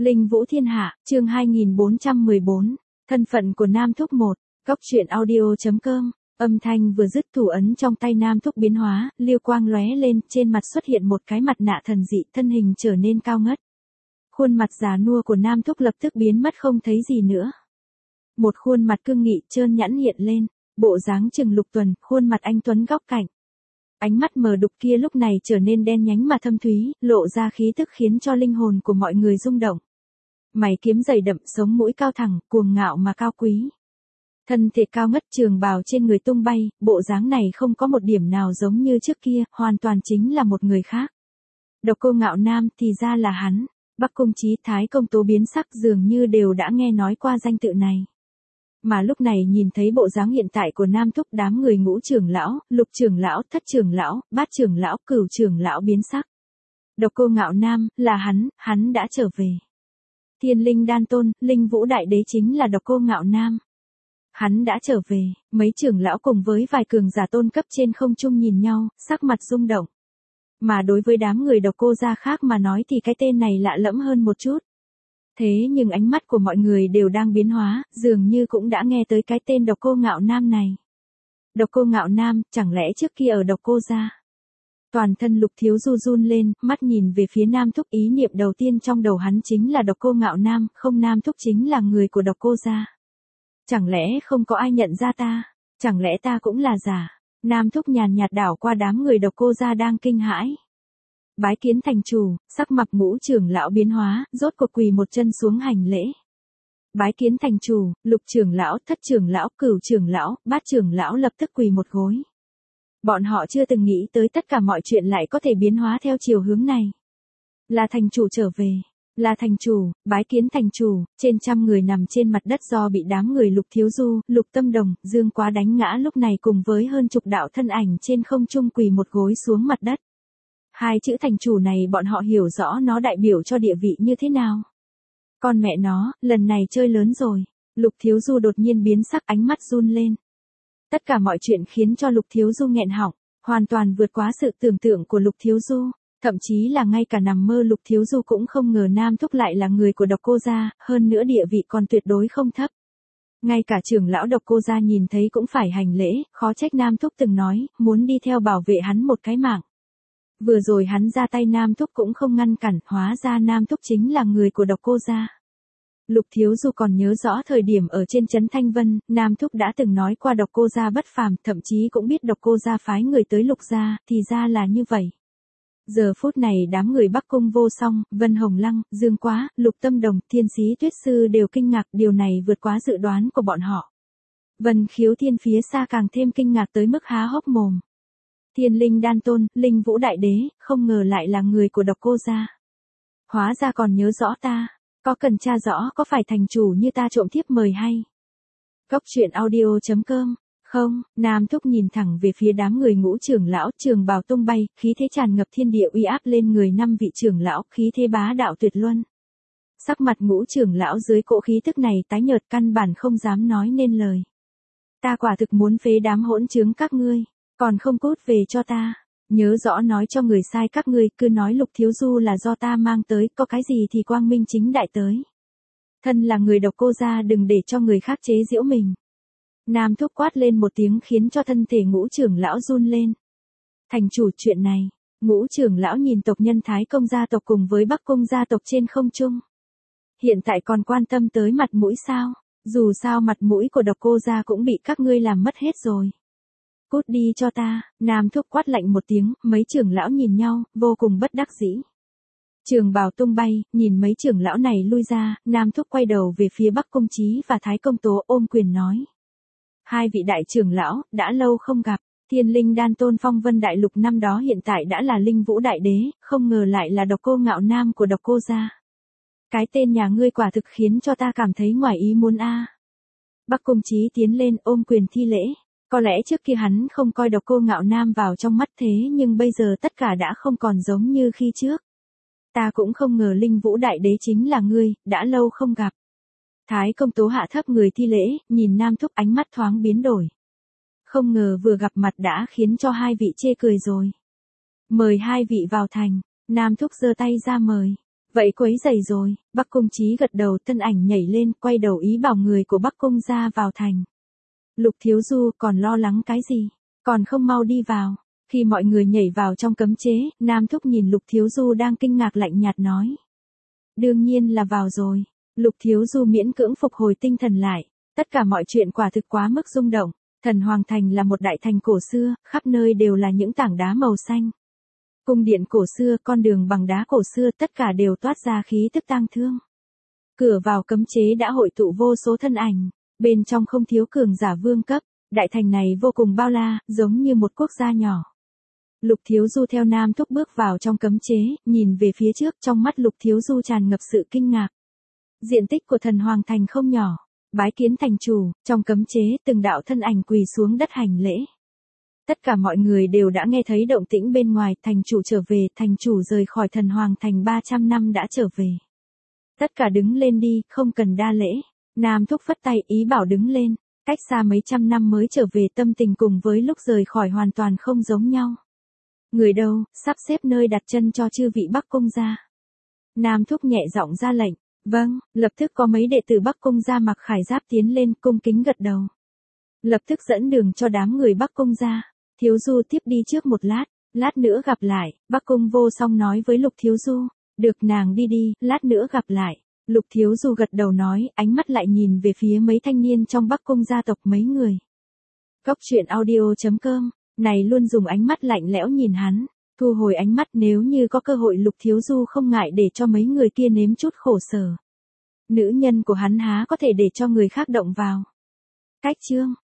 Linh Vũ Thiên Hạ, chương 2414, thân phận của Nam Thúc 1, góc truyện audio.com, âm thanh vừa dứt thủ ấn trong tay Nam Thúc biến hóa, liêu quang lóe lên, trên mặt xuất hiện một cái mặt nạ thần dị, thân hình trở nên cao ngất. Khuôn mặt già nua của Nam Thúc lập tức biến mất không thấy gì nữa. Một khuôn mặt cương nghị trơn nhẵn hiện lên, bộ dáng chừng lục tuần, khuôn mặt anh tuấn góc cạnh. Ánh mắt mờ đục kia lúc này trở nên đen nhánh mà thâm thúy, lộ ra khí tức khiến cho linh hồn của mọi người rung động. Mày kiếm dày đậm, sống mũi cao thẳng, cuồng ngạo mà cao quý. Thân thể cao ngất, trường bào trên người tung bay, bộ dáng này không có một điểm nào giống như trước kia, hoàn toàn chính là một người khác. Độc Cô Ngạo Nam thì ra là hắn. Bắc Cung Chí, Thái Công Tố biến sắc, dường như đều đã nghe nói qua danh tự này. Mà lúc này nhìn thấy bộ dáng hiện tại của Nam Thúc, đám người ngũ trưởng lão, lục trưởng lão, thất trưởng lão, bát trưởng lão, cửu trưởng lão biến sắc. Độc Cô Ngạo Nam, là hắn đã trở về. Thiên Linh Đan Tôn, Linh Vũ Đại Đế chính là Độc Cô Ngạo Nam. Hắn đã trở về, mấy trưởng lão cùng với vài cường giả tôn cấp trên không trung nhìn nhau, sắc mặt rung động. Mà đối với đám người Độc Cô gia khác mà nói thì cái tên này lạ lẫm hơn một chút. Thế nhưng ánh mắt của mọi người đều đang biến hóa, dường như cũng đã nghe tới cái tên Độc Cô Ngạo Nam này. Độc Cô Ngạo Nam, chẳng lẽ trước kia ở Độc Cô gia? Toàn thân Lục Thiếu Du run lên, mắt nhìn về phía Nam Thúc, ý niệm đầu tiên trong đầu hắn chính là Độc Cô Ngạo Nam, không, Nam Thúc chính là người của Độc Cô gia. Chẳng lẽ không có ai nhận ra ta? Chẳng lẽ ta cũng là giả? Nam Thúc nhàn nhạt đảo qua đám người Độc Cô gia đang kinh hãi. Bái kiến thành chủ, sắc mặt ngũ trưởng lão biến hóa, rốt cuộc quỳ một chân xuống hành lễ. Bái kiến thành chủ, lục trưởng lão, thất trưởng lão, cửu trưởng lão, bát trưởng lão lập tức quỳ một gối. Bọn họ chưa từng nghĩ tới tất cả mọi chuyện lại có thể biến hóa theo chiều hướng này. Là thành chủ trở về. Là thành chủ, bái kiến thành chủ, trên trăm người nằm trên mặt đất do bị đám người Lục Thiếu Du, Lục Tâm Đồng, Dương Quá đánh ngã lúc này cùng với hơn chục đạo thân ảnh trên không trung quỳ một gối xuống mặt đất. Hai chữ thành chủ này bọn họ hiểu rõ nó đại biểu cho địa vị như thế nào. Con mẹ nó, lần này chơi lớn rồi. Lục Thiếu Du đột nhiên biến sắc, ánh mắt run lên. Tất cả mọi chuyện khiến cho Lục Thiếu Du nghẹn họng, hoàn toàn vượt quá sự tưởng tượng của Lục Thiếu Du. Thậm chí là ngay cả nằm mơ Lục Thiếu Du cũng không ngờ Nam Thúc lại là người của Độc Cô gia, hơn nữa địa vị còn tuyệt đối không thấp. Ngay cả trưởng lão Độc Cô gia nhìn thấy cũng phải hành lễ, khó trách Nam Thúc từng nói, muốn đi theo bảo vệ hắn một cái mạng. Vừa rồi hắn ra tay Nam Thúc cũng không ngăn cản, hóa ra Nam Thúc chính là người của Độc Cô gia. Lục Thiếu Du còn nhớ rõ thời điểm ở trên trấn Thanh Vân, Nam Thúc đã từng nói qua Độc Cô gia bất phàm, thậm chí cũng biết Độc Cô gia phái người tới Lục gia, thì ra là như vậy. Giờ phút này đám người Bắc Cung Vô Song, Vân Hồng Lăng, Dương Quá, Lục Tâm Đồng, Thiên Sĩ Tuyết Sư đều kinh ngạc, điều này vượt quá dự đoán của bọn họ. Vân Khiếu Thiên phía xa càng thêm kinh ngạc tới mức há hốc mồm. Thiên Linh Đan Tôn, Linh Vũ Đại Đế, không ngờ lại là người của Độc Cô gia. Hóa ra còn nhớ rõ ta, có cần tra rõ có phải thành chủ như ta trộm thiếp mời hay? Góc truyện audio.com. Không, Nam Thúc nhìn thẳng về phía đám người ngũ trưởng lão, trường bào tung bay, khí thế tràn ngập thiên địa uy áp lên người năm vị trưởng lão, khí thế bá đạo tuyệt luân. Sắc mặt ngũ trưởng lão dưới cỗ khí tức này tái nhợt, căn bản không dám nói nên lời. Ta quả thực muốn phế đám hỗn trướng các ngươi, còn không cút về cho ta. Nhớ rõ nói cho người sai các ngươi, cứ nói Lục Thiếu Du là do ta mang tới, có cái gì thì quang minh chính đại tới. Thân là người Độc Cô gia, đừng để cho người khác chế giễu mình. Nam Thúc quát lên một tiếng khiến cho thân thể ngũ trưởng lão run lên. Thành chủ, chuyện này, ngũ trưởng lão nhìn tộc nhân Thái Công gia tộc cùng với Bắc Cung gia tộc trên không trung. Hiện tại còn quan tâm tới mặt mũi sao? Dù sao mặt mũi của Độc Cô gia cũng bị các ngươi làm mất hết rồi. Cút đi cho ta, Nam Thúc quát lạnh một tiếng, mấy trưởng lão nhìn nhau, vô cùng bất đắc dĩ. Trường bào tung bay, nhìn mấy trưởng lão này lui ra, Nam Thúc quay đầu về phía Bắc Cung Chí và Thái Công Tố ôm quyền nói. Hai vị đại trưởng lão, đã lâu không gặp, Thiên Linh Đan Tôn Phong Vân Đại Lục năm đó hiện tại đã là Linh Vũ Đại Đế, không ngờ lại là Độc Cô Ngạo Nam của Độc Cô gia. Cái tên nhà ngươi quả thực khiến cho ta cảm thấy ngoài ý muốn a. Bắc Cung Chí tiến lên ôm quyền thi lễ, có lẽ trước kia hắn không coi Độc Cô Ngạo Nam vào trong mắt thế nhưng bây giờ tất cả đã không còn giống như khi trước. Ta cũng không ngờ Linh Vũ Đại Đế chính là ngươi, đã lâu không gặp. Thái Công Tố hạ thấp người thi lễ, nhìn Nam Thúc ánh mắt thoáng biến đổi. Không ngờ vừa gặp mặt đã khiến cho hai vị chê cười rồi. Mời hai vị vào thành, Nam Thúc giơ tay ra mời. Vậy quấy rầy rồi, Bắc Cung Chí gật đầu, thân ảnh nhảy lên, quay đầu ý bảo người của Bắc Cung ra vào thành. Lục Thiếu Du còn lo lắng cái gì, còn không mau đi vào. Khi mọi người nhảy vào trong cấm chế, Nam Thúc nhìn Lục Thiếu Du đang kinh ngạc lạnh nhạt nói. Đương nhiên là vào rồi. Lục Thiếu Du miễn cưỡng phục hồi tinh thần lại. Tất cả mọi chuyện quả thực quá mức rung động. Thần Hoàng Thành là một đại thành cổ xưa, khắp nơi đều là những tảng đá màu xanh. Cung điện cổ xưa, con đường bằng đá cổ xưa, tất cả đều toát ra khí tức tang thương. Cửa vào cấm chế đã hội tụ vô số thân ảnh, bên trong không thiếu cường giả vương cấp, đại thành này vô cùng bao la, giống như một quốc gia nhỏ. Lục Thiếu Du theo Nam Thúc bước vào trong cấm chế, nhìn về phía trước, trong mắt Lục Thiếu Du tràn ngập sự kinh ngạc. Diện tích của Thần Hoàng Thành không nhỏ, bái kiến thành chủ, trong cấm chế, từng đạo thân ảnh quỳ xuống đất hành lễ. Tất cả mọi người đều đã nghe thấy động tĩnh bên ngoài, thành chủ trở về, thành chủ rời khỏi Thần Hoàng Thành 300 năm đã trở về. Tất cả đứng lên đi, không cần đa lễ. Nam Thúc phất tay ý bảo đứng lên, cách xa mấy trăm năm mới trở về, tâm tình cùng với lúc rời khỏi hoàn toàn không giống nhau. Người đâu, sắp xếp nơi đặt chân cho chư vị Bắc Cung gia. Nam Thúc nhẹ giọng ra lệnh. Vâng, lập tức có mấy đệ tử Bắc Cung gia mặc khải giáp tiến lên, cung kính gật đầu. Lập tức dẫn đường cho đám người Bắc Cung gia. Thiếu Du tiếp đi trước một lát nữa gặp lại. Bắc Cung Vô Song nói với Lục Thiếu Du. Được, nàng đi đi, lát nữa gặp lại. Lục Thiếu Du gật đầu nói, ánh mắt lại nhìn về phía mấy thanh niên trong Bắc Cung gia tộc mấy người. Góc truyện audio.com, này luôn dùng ánh mắt lạnh lẽo nhìn hắn. Thu hồi ánh mắt, nếu như có cơ hội Lục Thiếu Du không ngại để cho mấy người kia nếm chút khổ sở. Nữ nhân của hắn há có thể để cho người khác động vào. Cách chương